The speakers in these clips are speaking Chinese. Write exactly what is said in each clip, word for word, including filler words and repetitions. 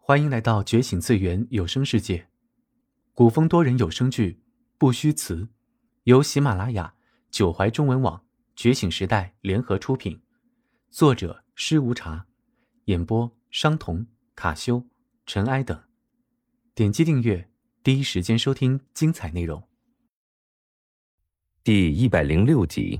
欢迎来到觉醒次元有声世界，古风多人有声剧《不虚词》，由喜马拉雅、九怀中文网、觉醒时代联合出品，作者施无茶，演播商童、卡修、尘埃等。点击订阅，第一时间收听精彩内容。 第一百零六集。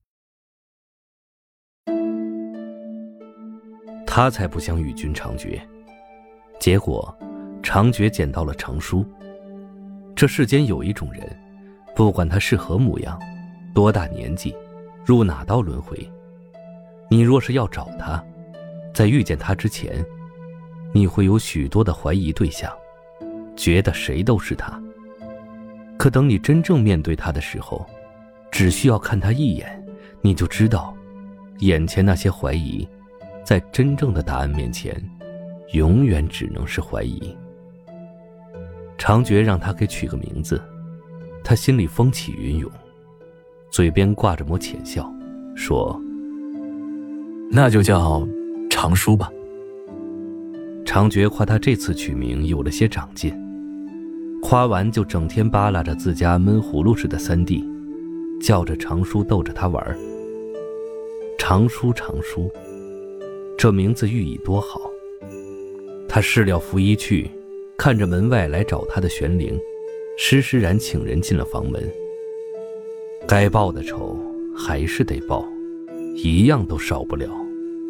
他才不想与君长绝，结果长绝捡到了长书。这世间有一种人，不管他是何模样，多大年纪，入哪道轮回，你若是要找他，在遇见他之前，你会有许多的怀疑对象，觉得谁都是他。可等你真正面对他的时候，只需要看他一眼，你就知道眼前那些怀疑在真正的答案面前永远只能是怀疑。长觉让他给取个名字，他心里风起云涌，嘴边挂着抹浅笑，说： 那就叫长书吧。 长觉夸他这次取名有了些长进，夸完就整天扒拉着自家闷葫芦似的三弟，叫着长书逗着他玩。长书长书，这名字寓意多好。他试了拂衣去，看着门外来找他的玄灵，施施然请人进了房门。该报的仇还是得报，一样都少不了。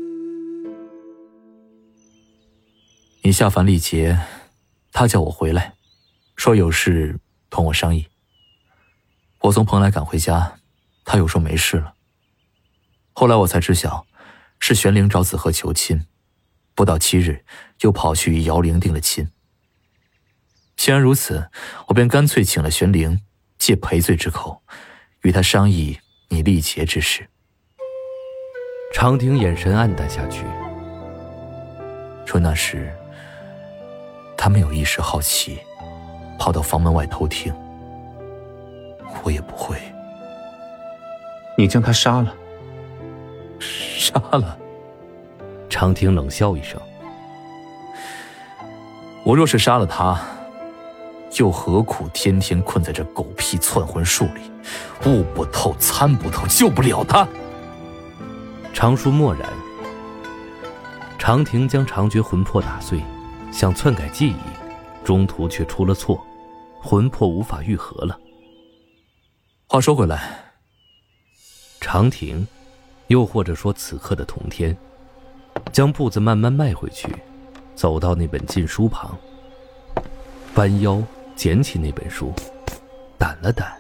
你下凡历劫，他叫我回来，说有事同我商议。我从蓬莱赶回家，他又说没事了。后来我才知晓，是玄灵找子贺求亲，不到七日又跑去与姚灵定了亲。既然如此，我便干脆请了玄灵，借赔罪之口，与他商议你历劫之事。 长亭眼神黯淡下去， 说那时他没有一时好奇，跑到房门外偷听，我也不会。 你将他杀了？ 杀了？ 长亭冷笑一声。 我若是杀了他，又何苦天天困在这狗屁窜魂术里，悟不透参不透，救不了他。 长书默然。长亭将长觉魂魄打碎，想篡改记忆，中途却出了错，魂魄无法愈合了。 话说回来， 长亭，又或者说此刻的同天，将步子慢慢迈回去，走到那本禁书旁，弯腰捡起那本书，掸了掸，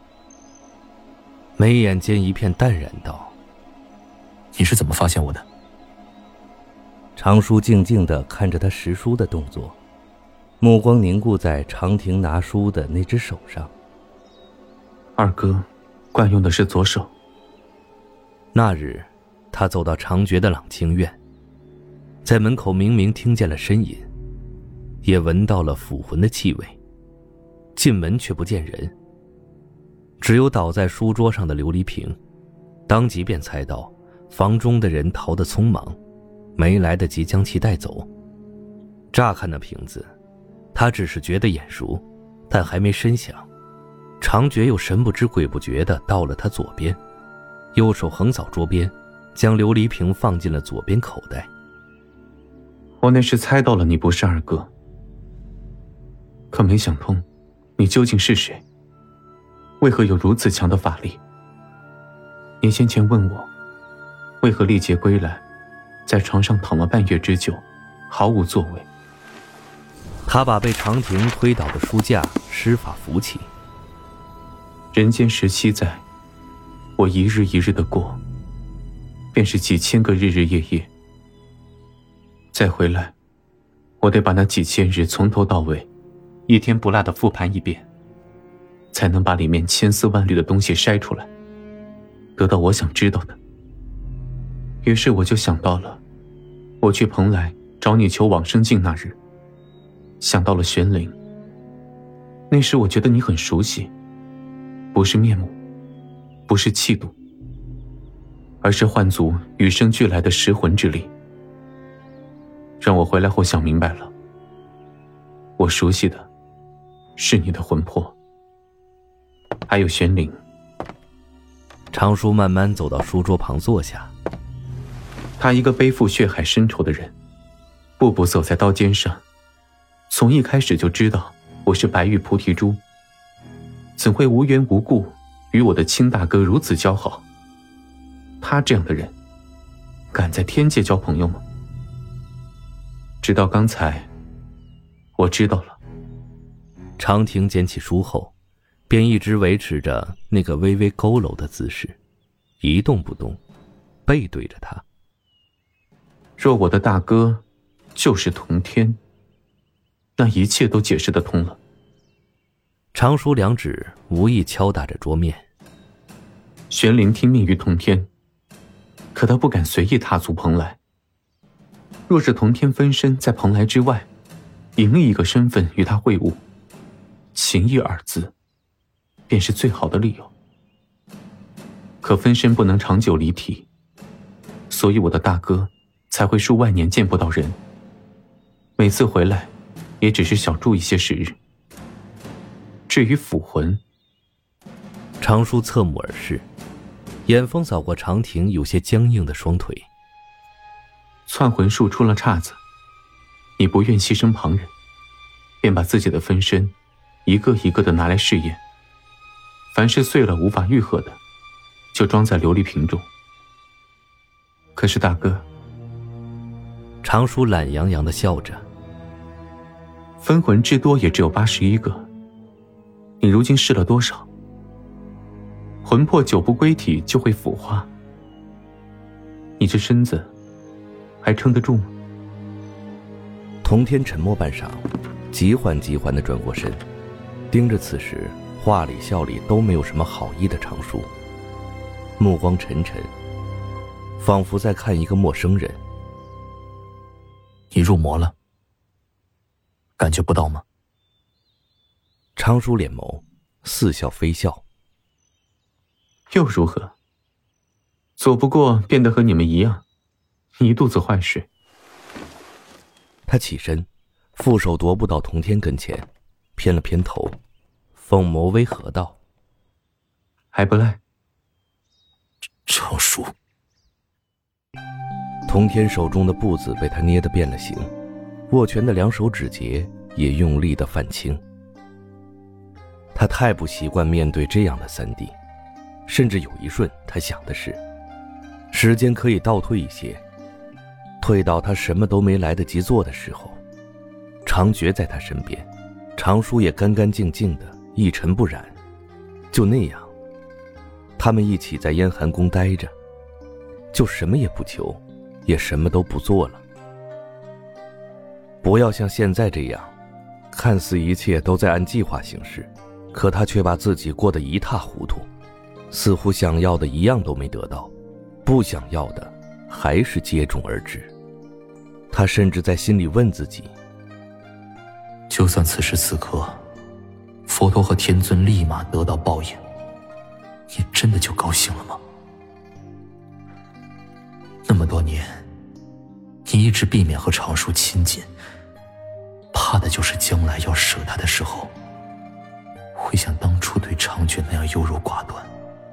眉眼间一片淡然道： 你是怎么发现我的？ 长书静静地看着他拾书的动作，目光凝固在长亭拿书的那只手上。 二哥惯用的是左手。 那日他走到长觉的朗清院，在门口明明听见了呻吟，也闻到了腐魂的气味，进门却不见人，只有倒在书桌上的琉璃瓶，当即便猜到房中的人逃得匆忙，没来得及将其带走。乍看那瓶子，他只是觉得眼熟，但还没深想，长觉又神不知鬼不觉地到了他左边，右手横扫桌边，将琉璃瓶放进了左边口袋。 我那时猜到了你不是二哥，可没想通你究竟是谁，为何有如此强的法力。你先前问我为何历劫归来，在床上躺了半月之久，毫无作为。 他把被长亭推倒的书架施法扶起。 人间十七载，我一日一日的过，便是几千个日日夜夜。再回来，我得把那几千日从头到尾，一天不落的复盘一遍，才能把里面千丝万缕的东西筛出来，得到我想知道的。于是我就想到了，我去蓬莱找你求往生镜那日，想到了玄灵。那时我觉得你很熟悉，不是面目，不是气度，而是唤足与生俱来的食魂之力。让我回来后想明白了， 我熟悉的是你的魂魄，还有玄灵。 常叔慢慢走到书桌旁坐下。 他一个背负血海深仇的人，步步走在刀尖上，从一开始就知道我是白玉菩提珠，怎会无缘无故与我的亲大哥如此交好？他这样的人，敢在天界交朋友吗？直到刚才，我知道了。 长亭捡起书后，便一直维持着那个微微佝偻的姿势，一动不动，背对着他。 若我的大哥就是童天，那一切都解释得通了。 长叔两指无意敲打着桌面。 玄灵听命于童天，可他不敢随意踏足蓬莱。若是童天分身在蓬莱之外，以另一个身份与他会晤，情义二字便是最好的理由。可分身不能长久离体，所以我的大哥才会数万年见不到人，每次回来也只是小住一些时日。至于腐魂， 长叔侧目而视，眼风扫过长亭有些僵硬的双腿。 窜魂术出了岔子，你不愿牺牲旁人，便把自己的分身一个一个的拿来试验，凡是碎了无法愈合的，就装在琉璃瓶中。可是大哥， 长叔懒洋洋地笑着， 分魂至多也只有八十一个，你如今试了多少？魂魄久不归体就会腐化，你这身子还撑得住吗？ 童天沉默半晌，极缓极缓地转过身，盯着此时话里笑里都没有什么好意的长叔，目光沉沉，仿佛在看一个陌生人。 你入魔了，感觉不到吗？ 长叔脸眸似笑非笑。 又如何？左不过变得和你们一样，一肚子坏水。 他起身，负手踱步到童天跟前，偏了偏头，凤眸微合道：“ 还不赖。” 长叔。 童天手中的步子被他捏得变了形，握拳的两手指节也用力地泛青。他太不习惯面对这样的三弟，甚至有一瞬他想的是，时间可以倒退一些，退到他什么都没来得及做的时候，长觉在他身边，长叔也干干净净的，一尘不染，就那样，他们一起在燕寒宫待着，就什么也不求，也什么都不做了。不要像现在这样，看似一切都在按计划行事，可他却把自己过得一塌糊涂，似乎想要的一样都没得到，不想要的还是接踵而至。他甚至在心里问自己， 就算此时此刻佛陀和天尊立马得到报应，你真的就高兴了吗？那么多年你一直避免和长叔亲近，怕的就是将来要舍他的时候，会像当初对长觉那样优柔寡断。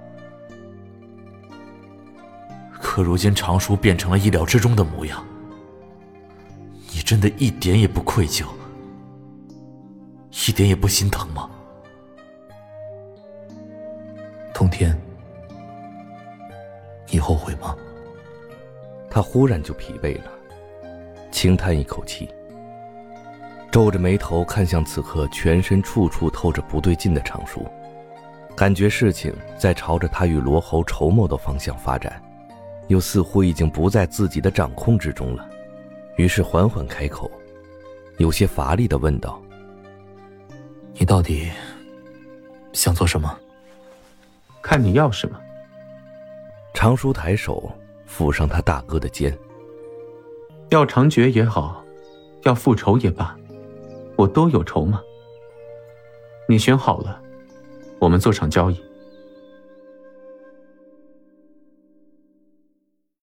可如今长叔变成了意料之中的模样，你真的一点也不愧疚，一点也不心疼吗？童天，你后悔吗？ 他忽然就疲惫了，轻叹一口气，皱着眉头看向此刻全身处处透着不对劲的长叔，感觉事情在朝着他与罗侯筹谋的方向发展，又似乎已经不在自己的掌控之中了，于是缓缓开口，有些乏力地问道：“ 你到底想做什么？” 看你要什么。 长叔抬手抚上他大哥的肩， 要长觉也好，要复仇也罢，我都有筹码。你选好了，我们做场交易。